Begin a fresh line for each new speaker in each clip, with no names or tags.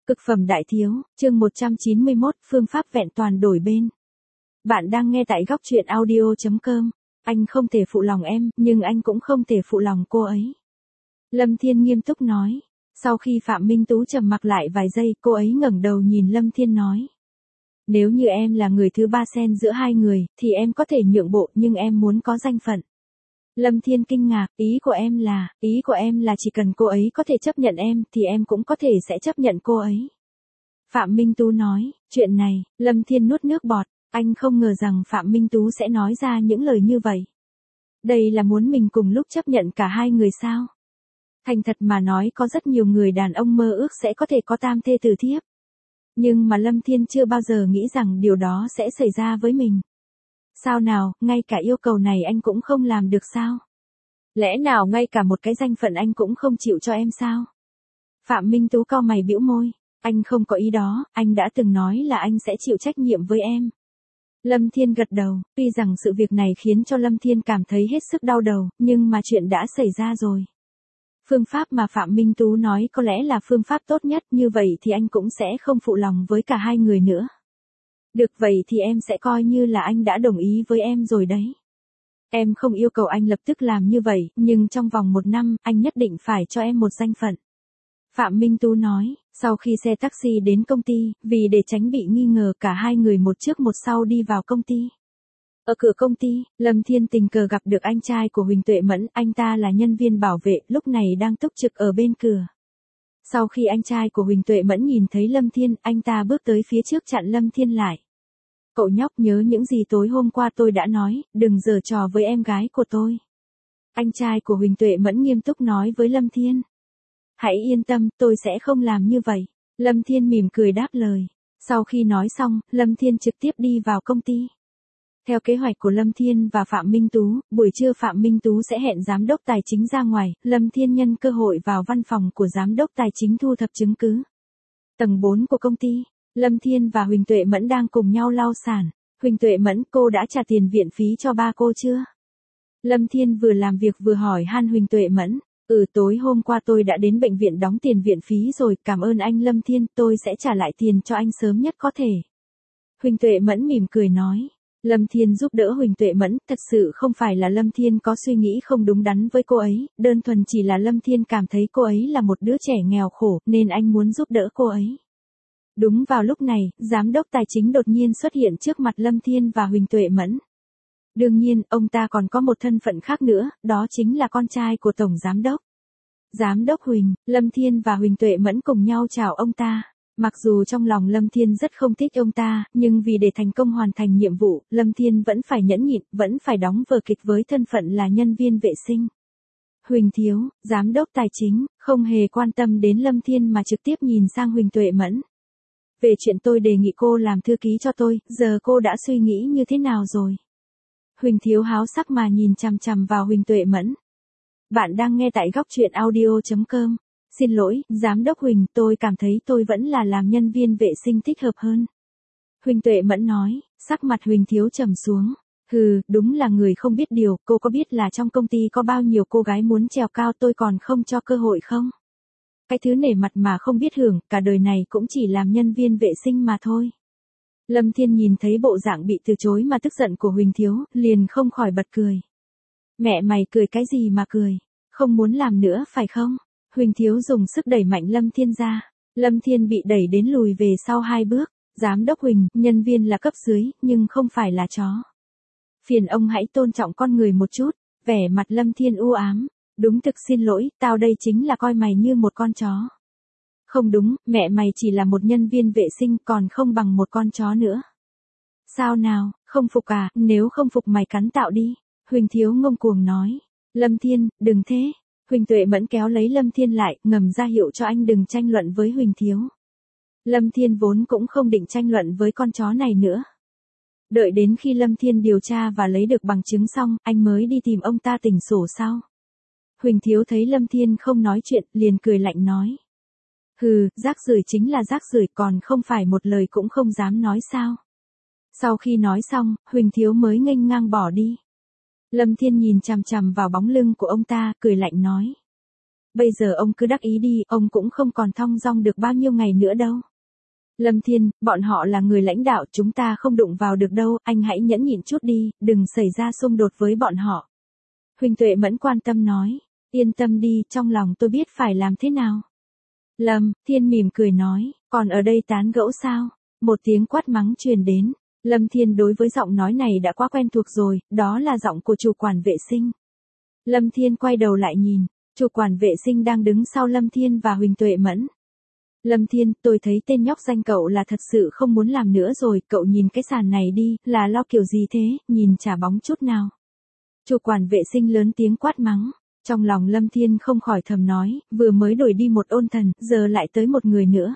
Cực phẩm đại thiếu, chương 191, phương pháp vẹn toàn đổi bên. Bạn đang nghe tại góc truyện audio.com. Anh không thể phụ lòng em, nhưng anh cũng không thể phụ lòng cô ấy. Lâm Thiên nghiêm túc nói. Sau khi Phạm Minh Tú trầm mặc lại vài giây, cô ấy ngẩng đầu nhìn Lâm Thiên nói. Nếu như em là người thứ ba xen giữa hai người, thì em có thể nhượng bộ, nhưng em muốn có danh phận. Lâm Thiên kinh ngạc, ý của em là chỉ cần cô ấy có thể chấp nhận em, thì em cũng có thể sẽ chấp nhận cô ấy. Phạm Minh Tú nói, chuyện này, Lâm Thiên nuốt nước bọt, anh không ngờ rằng Phạm Minh Tú sẽ nói ra những lời như vậy. Đây là muốn mình cùng lúc chấp nhận cả hai người sao? Thành thật mà nói, có rất nhiều người đàn ông mơ ước sẽ có thể có tam thê tứ thiếp. Nhưng mà Lâm Thiên chưa bao giờ nghĩ rằng điều đó sẽ xảy ra với mình. Sao nào, ngay cả yêu cầu này anh cũng không làm được sao? Lẽ nào ngay cả một cái danh phận anh cũng không chịu cho em sao? Phạm Minh Tú cau mày bĩu môi, anh không có ý đó, anh đã từng nói là anh sẽ chịu trách nhiệm với em. Lâm Thiên gật đầu, tuy rằng sự việc này khiến cho Lâm Thiên cảm thấy hết sức đau đầu, nhưng mà chuyện đã xảy ra rồi. Phương pháp mà Phạm Minh Tú nói có lẽ là phương pháp tốt nhất, như vậy thì anh cũng sẽ không phụ lòng với cả hai người nữa. Được, vậy thì em sẽ coi như là anh đã đồng ý với em rồi đấy. Em không yêu cầu anh lập tức làm như vậy, nhưng trong vòng 1 năm, anh nhất định phải cho em một danh phận. Phạm Minh Tú nói, sau khi xe taxi đến công ty, vì để tránh bị nghi ngờ, cả hai người một trước một sau đi vào công ty. Ở cửa công ty, Lâm Thiên tình cờ gặp được anh trai của Huỳnh Tuệ Mẫn, anh ta là nhân viên bảo vệ, lúc này đang túc trực ở bên cửa. Sau khi anh trai của Huỳnh Tuệ Mẫn nhìn thấy Lâm Thiên, anh ta bước tới phía trước chặn Lâm Thiên lại. Cậu nhóc nhớ những gì tối hôm qua tôi đã nói, đừng giở trò với em gái của tôi. Anh trai của Huỳnh Tuệ Mẫn nghiêm túc nói với Lâm Thiên. Hãy yên tâm, tôi sẽ không làm như vậy. Lâm Thiên mỉm cười đáp lời. Sau khi nói xong, Lâm Thiên trực tiếp đi vào công ty. Theo kế hoạch của Lâm Thiên và Phạm Minh Tú, buổi trưa Phạm Minh Tú sẽ hẹn giám đốc tài chính ra ngoài, Lâm Thiên nhân cơ hội vào văn phòng của giám đốc tài chính thu thập chứng cứ. Tầng 4 của công ty, Lâm Thiên và Huỳnh Tuệ Mẫn đang cùng nhau lau sàn. Huỳnh Tuệ Mẫn, cô đã trả tiền viện phí cho ba cô chưa? Lâm Thiên vừa làm việc vừa hỏi han Huỳnh Tuệ Mẫn. Tối hôm qua tôi đã đến bệnh viện đóng tiền viện phí rồi, cảm ơn anh Lâm Thiên, tôi sẽ trả lại tiền cho anh sớm nhất có thể. Huỳnh Tuệ Mẫn mỉm cười nói. Lâm Thiên giúp đỡ Huỳnh Tuệ Mẫn, thật sự không phải là Lâm Thiên có suy nghĩ không đúng đắn với cô ấy, đơn thuần chỉ là Lâm Thiên cảm thấy cô ấy là một đứa trẻ nghèo khổ, nên anh muốn giúp đỡ cô ấy. Đúng vào lúc này, giám đốc tài chính đột nhiên xuất hiện trước mặt Lâm Thiên và Huỳnh Tuệ Mẫn. Đương nhiên, ông ta còn có một thân phận khác nữa, đó chính là con trai của Tổng Giám đốc. Giám đốc Huỳnh, Lâm Thiên và Huỳnh Tuệ Mẫn cùng nhau chào ông ta. Mặc dù trong lòng Lâm Thiên rất không thích ông ta, nhưng vì để thành công hoàn thành nhiệm vụ, Lâm Thiên vẫn phải nhẫn nhịn, vẫn phải đóng vở kịch với thân phận là nhân viên vệ sinh. Huỳnh Thiếu, giám đốc tài chính, không hề quan tâm đến Lâm Thiên mà trực tiếp nhìn sang Huỳnh Tuệ Mẫn. Về chuyện tôi đề nghị cô làm thư ký cho tôi, giờ cô đã suy nghĩ như thế nào rồi? Huỳnh Thiếu háo sắc mà nhìn chằm chằm vào Huỳnh Tuệ Mẫn. Bạn đang nghe tại góc truyện audio.com. Xin lỗi, giám đốc Huỳnh, tôi cảm thấy tôi vẫn là làm nhân viên vệ sinh thích hợp hơn. Huỳnh Tuệ Mẫn nói, sắc mặt Huỳnh Thiếu trầm xuống. Đúng là người không biết điều, cô có biết là trong công ty có bao nhiêu cô gái muốn trèo cao tôi còn không cho cơ hội không? Cái thứ nể mặt mà không biết hưởng, cả đời này cũng chỉ làm nhân viên vệ sinh mà thôi. Lâm Thiên nhìn thấy bộ dạng bị từ chối mà tức giận của Huỳnh Thiếu, liền không khỏi bật cười. Mẹ mày cười cái gì mà cười, không muốn làm nữa phải không? Huỳnh Thiếu dùng sức đẩy mạnh Lâm Thiên ra. Lâm Thiên bị đẩy đến lùi về sau 2 bước. Giám đốc Huỳnh, nhân viên là cấp dưới, nhưng không phải là chó. Phiền ông hãy tôn trọng con người một chút. Vẻ mặt Lâm Thiên u ám. Đúng, thực xin lỗi, tao đây chính là coi mày như một con chó. Không đúng, mẹ mày chỉ là một nhân viên vệ sinh còn không bằng một con chó nữa. Sao nào, không phục à, nếu không phục mày cắn tạo đi. Huỳnh Thiếu ngông cuồng nói. Lâm Thiên, đừng thế. Huỳnh Tuệ Mẫn kéo lấy Lâm Thiên lại, ngầm ra hiệu cho anh đừng tranh luận với Huỳnh Thiếu. Lâm Thiên vốn cũng không định tranh luận với con chó này nữa. Đợi đến khi Lâm Thiên điều tra và lấy được bằng chứng xong, anh mới đi tìm ông ta tỉnh sổ sau. Huỳnh Thiếu thấy Lâm Thiên không nói chuyện, liền cười lạnh nói. Rác rưởi chính là rác rưởi, còn không phải một lời cũng không dám nói sao. Sau khi nói xong, Huỳnh Thiếu mới nghênh ngang bỏ đi. Lâm Thiên nhìn chằm chằm vào bóng lưng của ông ta, cười lạnh nói. Bây giờ ông cứ đắc ý đi, ông cũng không còn thong dong được bao nhiêu ngày nữa đâu. Lâm Thiên, bọn họ là người lãnh đạo, chúng ta không đụng vào được đâu, anh hãy nhẫn nhịn chút đi, đừng xảy ra xung đột với bọn họ. Huỳnh Tuệ Mẫn quan tâm nói, yên tâm đi, trong lòng tôi biết phải làm thế nào. Lâm Thiên mỉm cười nói, còn ở đây tán gẫu sao? Một tiếng quát mắng truyền đến. Lâm Thiên đối với giọng nói này đã quá quen thuộc rồi, đó là giọng của chủ quản vệ sinh. Lâm Thiên quay đầu lại nhìn, chủ quản vệ sinh đang đứng sau Lâm Thiên và Huỳnh Tuệ Mẫn. Lâm Thiên, tôi thấy tên nhóc danh cậu là thật sự không muốn làm nữa rồi, cậu nhìn cái sàn này đi, là lo kiểu gì thế, nhìn chả bóng chút nào. Chủ quản vệ sinh lớn tiếng quát mắng. Trong lòng Lâm Thiên không khỏi thầm nói, vừa mới đổi đi một ôn thần, giờ lại tới một người nữa.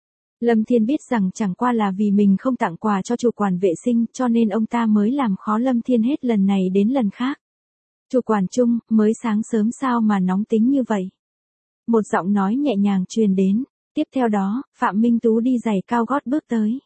Lâm Thiên biết rằng chẳng qua là vì mình không tặng quà cho chủ quản vệ sinh cho nên ông ta mới làm khó Lâm Thiên hết lần này đến lần khác. Chủ quản Trung, mới sáng sớm sao mà nóng tính như vậy? Một giọng nói nhẹ nhàng truyền đến, tiếp theo đó, Phạm Minh Tú đi giày cao gót bước tới.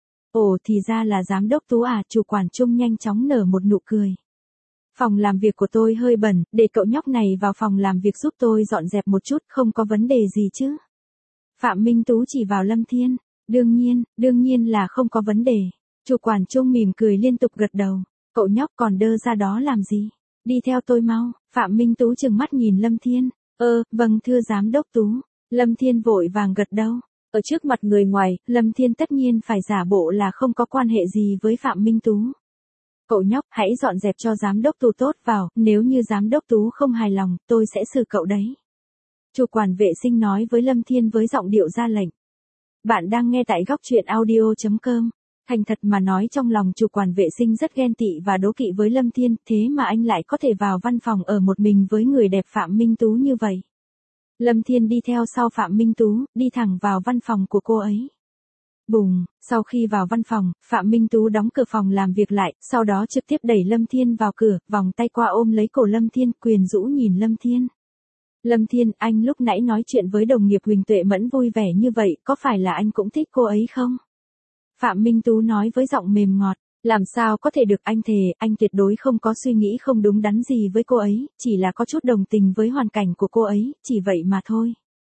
Ồ thì ra là giám đốc Tú à, chủ quản Trung nhanh chóng nở một nụ cười. Phòng làm việc của tôi hơi bẩn, để cậu nhóc này vào phòng làm việc giúp tôi dọn dẹp một chút, không có vấn đề gì chứ. Phạm Minh Tú chỉ vào Lâm Thiên, đương nhiên là không có vấn đề. Chủ quản Trung mỉm cười liên tục gật đầu, cậu nhóc còn đơ ra đó làm gì, đi theo tôi mau. Phạm Minh Tú trừng mắt nhìn Lâm Thiên, vâng thưa giám đốc Tú. Lâm Thiên vội vàng gật đầu. Ở trước mặt người ngoài, Lâm Thiên tất nhiên phải giả bộ là không có quan hệ gì với Phạm Minh Tú. Cậu nhóc, hãy dọn dẹp cho giám đốc Tú tốt vào, nếu như giám đốc Tú không hài lòng, tôi sẽ xử cậu đấy. Chủ quản vệ sinh nói với Lâm Thiên với giọng điệu ra lệnh. Bạn đang nghe tại góc truyện audio.com. Thành thật mà nói, trong lòng chủ quản vệ sinh rất ghen tị và đố kỵ với Lâm Thiên, thế mà anh lại có thể vào văn phòng ở một mình với người đẹp Phạm Minh Tú như vậy. Lâm Thiên đi theo sau Phạm Minh Tú, đi thẳng vào văn phòng của cô ấy. Bùng, sau khi vào văn phòng, Phạm Minh Tú đóng cửa phòng làm việc lại, sau đó trực tiếp đẩy Lâm Thiên vào cửa, vòng tay qua ôm lấy cổ Lâm Thiên, quyền rũ nhìn Lâm Thiên. Lâm Thiên, anh lúc nãy nói chuyện với đồng nghiệp Huỳnh Tuệ Mẫn vui vẻ như vậy, có phải là anh cũng thích cô ấy không? Phạm Minh Tú nói với giọng mềm ngọt, làm sao có thể được, anh thề, anh tuyệt đối không có suy nghĩ không đúng đắn gì với cô ấy, chỉ là có chút đồng tình với hoàn cảnh của cô ấy, chỉ vậy mà thôi.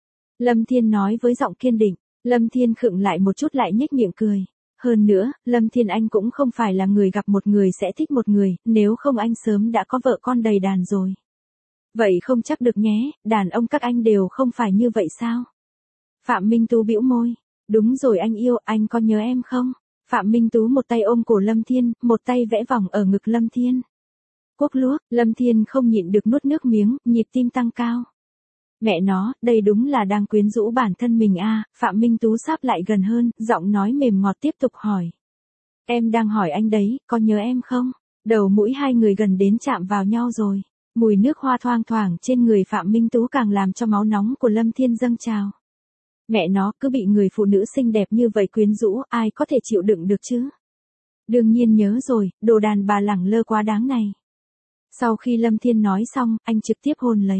Lâm Thiên nói với giọng kiên định. Lâm Thiên khựng lại một chút lại nhếch miệng cười. Hơn nữa, Lâm Thiên anh cũng không phải là người gặp một người sẽ thích một người, nếu không anh sớm đã có vợ con đầy đàn rồi. Vậy không chắc được nhé, đàn ông các anh đều không phải như vậy sao? Phạm Minh Tú bĩu môi. Đúng rồi anh yêu, anh có nhớ em không? Phạm Minh Tú một tay ôm cổ Lâm Thiên, một tay vẽ vòng ở ngực Lâm Thiên. Quốc luốc, Lâm Thiên không nhịn được nuốt nước miếng, nhịp tim tăng cao. Mẹ nó, đây đúng là đang quyến rũ bản thân mình à, Phạm Minh Tú sáp lại gần hơn, giọng nói mềm ngọt tiếp tục hỏi. Em đang hỏi anh đấy, có nhớ em không? Đầu mũi hai người gần đến chạm vào nhau rồi. Mùi nước hoa thoang thoảng trên người Phạm Minh Tú càng làm cho máu nóng của Lâm Thiên dâng trào. Mẹ nó, cứ bị người phụ nữ xinh đẹp như vậy quyến rũ, ai có thể chịu đựng được chứ? Đương nhiên nhớ rồi, đồ đàn bà lẳng lơ quá đáng này. Sau khi Lâm Thiên nói xong, anh trực tiếp hôn lấy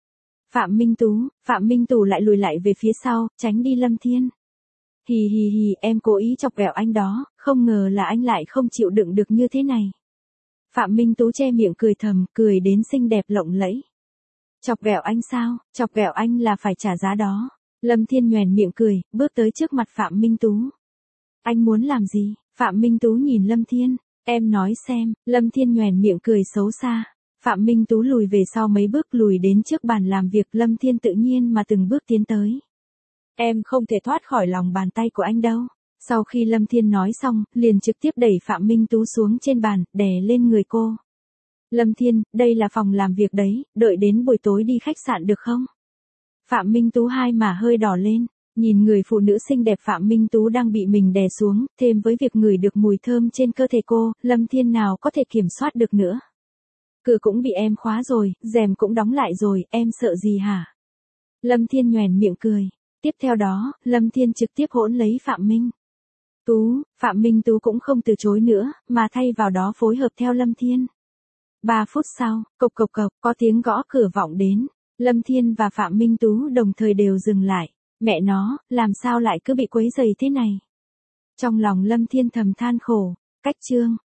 Phạm Minh Tú lại lùi lại về phía sau, tránh đi Lâm Thiên. Hì hì hì, em cố ý chọc ghẹo anh đó, không ngờ là anh lại không chịu đựng được như thế này. Phạm Minh Tú che miệng cười thầm, cười đến xinh đẹp lộng lẫy. Chọc ghẹo anh sao, chọc ghẹo anh là phải trả giá đó. Lâm Thiên nhoẻn miệng cười, bước tới trước mặt Phạm Minh Tú. Anh muốn làm gì? Phạm Minh Tú nhìn Lâm Thiên, em nói xem. Lâm Thiên nhoẻn miệng cười xấu xa. Phạm Minh Tú lùi về sau mấy bước, lùi đến trước bàn làm việc, Lâm Thiên tự nhiên mà từng bước tiến tới. Em không thể thoát khỏi lòng bàn tay của anh đâu. Sau khi Lâm Thiên nói xong, liền trực tiếp đẩy Phạm Minh Tú xuống trên bàn, đè lên người cô. Lâm Thiên, đây là phòng làm việc đấy, đợi đến buổi tối đi khách sạn được không? Phạm Minh Tú hai má hơi đỏ lên, nhìn người phụ nữ xinh đẹp Phạm Minh Tú đang bị mình đè xuống, thêm với việc ngửi được mùi thơm trên cơ thể cô, Lâm Thiên nào có thể kiểm soát được nữa. Cửa cũng bị em khóa rồi, rèm cũng đóng lại rồi, em sợ gì hả? Lâm Thiên nhoẻn miệng cười. Tiếp theo đó, Lâm Thiên trực tiếp hỗn lấy Phạm Minh Tú cũng không từ chối nữa, mà thay vào đó phối hợp theo Lâm Thiên. 3 phút sau, cộc cộc cộc, có tiếng gõ cửa vọng đến. Lâm Thiên và Phạm Minh Tú đồng thời đều dừng lại. Mẹ nó, làm sao lại cứ bị quấy rầy thế này? Trong lòng Lâm Thiên thầm than khổ. Cách chương